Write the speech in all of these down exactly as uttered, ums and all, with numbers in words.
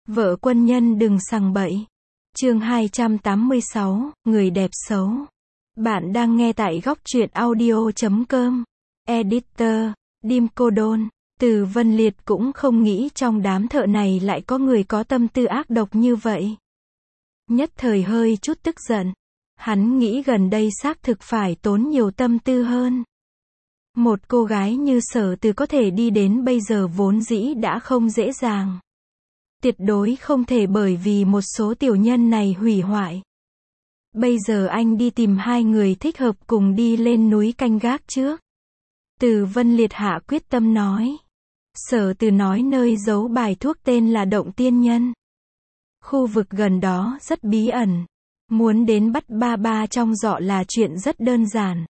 Vợ quân nhân đừng sằng bậy. Chương hai trăm tám mươi sáu, người đẹp xấu. Bạn đang nghe tại góc truyện audio chấm com. Editor, Dim Cô Đôn. Từ Vân Liệt cũng không nghĩ trong đám thợ này lại có người có tâm tư ác độc như vậy. Nhất thời hơi chút tức giận. Hắn nghĩ gần đây xác thực phải tốn nhiều tâm tư hơn. Một cô gái như Sở Từ có thể đi đến bây giờ vốn dĩ đã không dễ dàng. Tuyệt đối không thể bởi vì một số tiểu nhân này hủy hoại. Bây giờ anh đi tìm hai người thích hợp cùng đi lên núi canh gác trước. Từ Vân Liệt hạ quyết tâm nói. Sở Từ nói nơi giấu bài thuốc tên là Động Tiên Nhân. Khu vực gần đó rất bí ẩn. Muốn đến bắt ba ba trong giọ là chuyện rất đơn giản.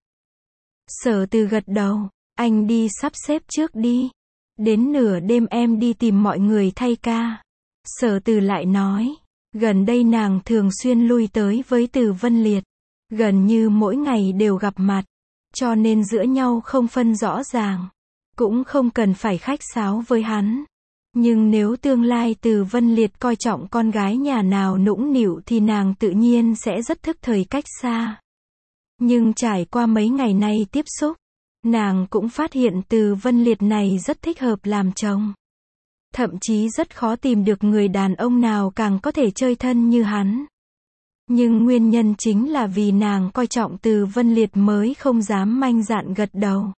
Sở Từ gật đầu. Anh đi sắp xếp trước đi. Đến nửa đêm em đi tìm mọi người thay ca. Sở Từ lại nói. Gần đây nàng thường xuyên lui tới với Từ Vân Liệt. Gần như mỗi ngày đều gặp mặt. Cho nên giữa nhau không phân rõ ràng. Cũng không cần phải khách sáo với hắn. Nhưng nếu tương lai Từ Vân Liệt coi trọng con gái nhà nào nũng nịu thì nàng tự nhiên sẽ rất thức thời cách xa. Nhưng trải qua mấy ngày nay tiếp xúc, nàng cũng phát hiện Từ Vân Liệt này rất thích hợp làm chồng. Thậm chí rất khó tìm được người đàn ông nào càng có thể chơi thân như hắn. Nhưng nguyên nhân chính là vì nàng coi trọng Từ Vân Liệt mới không dám manh dạn gật đầu.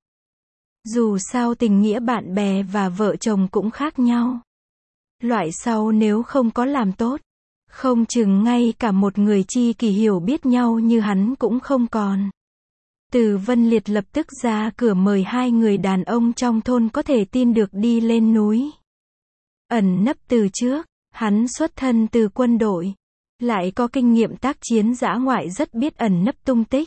Dù sao tình nghĩa bạn bè và vợ chồng cũng khác nhau. Loại sau nếu không có làm tốt, không chừng ngay cả một người chi kỷ hiểu biết nhau như hắn cũng không còn. Từ Vân Liệt lập tức ra cửa mời hai người đàn ông trong thôn có thể tin được đi lên núi. Ẩn nấp từ trước, hắn xuất thân từ quân đội, lại có kinh nghiệm tác chiến dã ngoại rất biết ẩn nấp tung tích.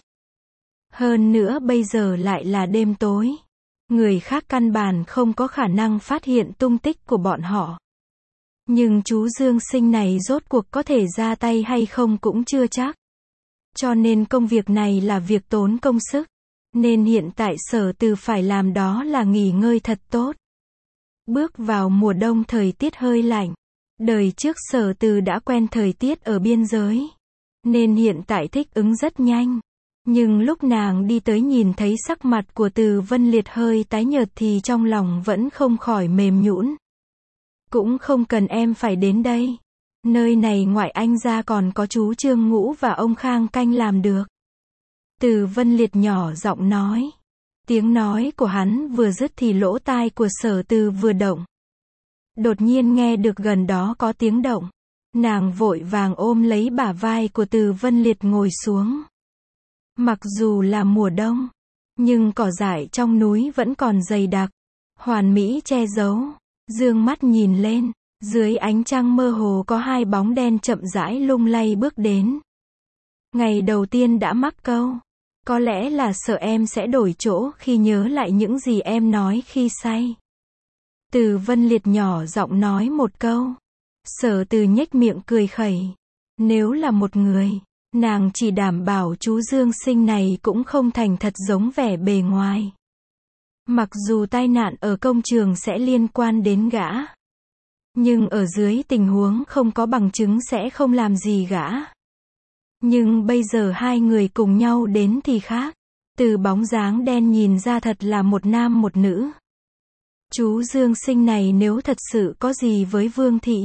Hơn nữa bây giờ lại là đêm tối. Người khác căn bản không có khả năng phát hiện tung tích của bọn họ. Nhưng chú Dương Sinh này rốt cuộc có thể ra tay hay không cũng chưa chắc. Cho nên công việc này là việc tốn công sức. Nên hiện tại Sở Từ phải làm đó là nghỉ ngơi thật tốt. Bước vào mùa đông thời tiết hơi lạnh. Đời trước Sở Từ đã quen thời tiết ở biên giới. Nên hiện tại thích ứng rất nhanh. Nhưng lúc nàng đi tới nhìn thấy sắc mặt của Từ Vân Liệt hơi tái nhợt thì trong lòng vẫn không khỏi mềm nhũn. Cũng không cần em phải đến đây. Nơi này ngoại anh ra còn có chú Trương Ngũ và ông Khang canh làm được. Từ Vân Liệt nhỏ giọng nói. Tiếng nói của hắn vừa dứt thì lỗ tai của Sở Từ vừa động. Đột nhiên nghe được gần đó có tiếng động. Nàng vội vàng ôm lấy bả vai của Từ Vân Liệt ngồi xuống. Mặc dù là mùa đông, nhưng cỏ dại trong núi vẫn còn dày đặc, hoàn mỹ che giấu. Dương mắt nhìn lên, dưới ánh trăng mơ hồ có hai bóng đen chậm rãi lung lay bước đến. Ngày đầu tiên đã mắc câu, có lẽ là sợ em sẽ đổi chỗ khi nhớ lại những gì em nói khi say. Từ Vân Liệt nhỏ giọng nói một câu. Sở Từ nhếch miệng cười khẩy. Nếu là một người, nàng chỉ đảm bảo chú Dương Sinh này cũng không thành thật giống vẻ bề ngoài. Mặc dù tai nạn ở công trường sẽ liên quan đến gã, nhưng ở dưới tình huống không có bằng chứng sẽ không làm gì gã. Nhưng bây giờ hai người cùng nhau đến thì khác. Từ bóng dáng đen nhìn ra thật là một nam một nữ. Chú Dương Sinh này nếu thật sự có gì với Vương Thị,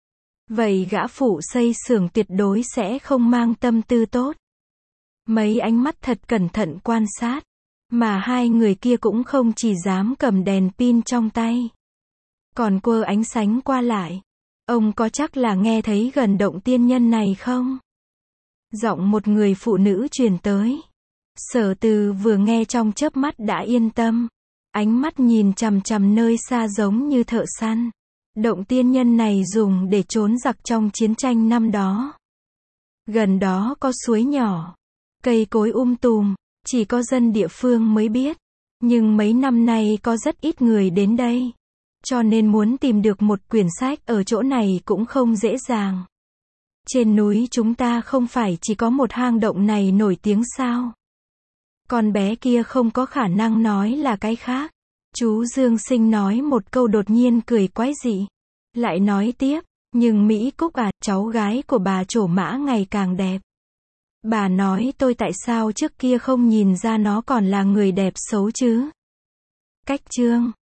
vậy gã phụ xây xưởng tuyệt đối sẽ không mang tâm tư tốt. Mấy ánh mắt thật cẩn thận quan sát. Mà hai người kia cũng không chỉ dám cầm đèn pin trong tay, còn quơ ánh sánh qua lại. Ông có chắc là nghe thấy gần Động Tiên Nhân này không? Giọng một người phụ nữ truyền tới. Sở Từ vừa nghe trong chớp mắt đã yên tâm. Ánh mắt nhìn chằm chằm nơi xa giống như thợ săn. Động Tiên Nhân này dùng để trốn giặc trong chiến tranh năm đó. Gần đó có suối nhỏ, cây cối um tùm, chỉ có dân địa phương mới biết. Nhưng mấy năm nay có rất ít người đến đây. Cho nên muốn tìm được một quyển sách ở chỗ này cũng không dễ dàng. Trên núi chúng ta không phải chỉ có một hang động này nổi tiếng sao? Con bé kia không có khả năng nói là cái khác. Chú Dương Sinh nói một câu đột nhiên cười quái dị. Lại nói tiếp, Nhưng Mỹ Cúc à, cháu gái của bà Trổ Mã ngày càng đẹp. Bà nói tôi tại sao trước kia không nhìn ra nó còn là người đẹp xấu chứ? Cách chương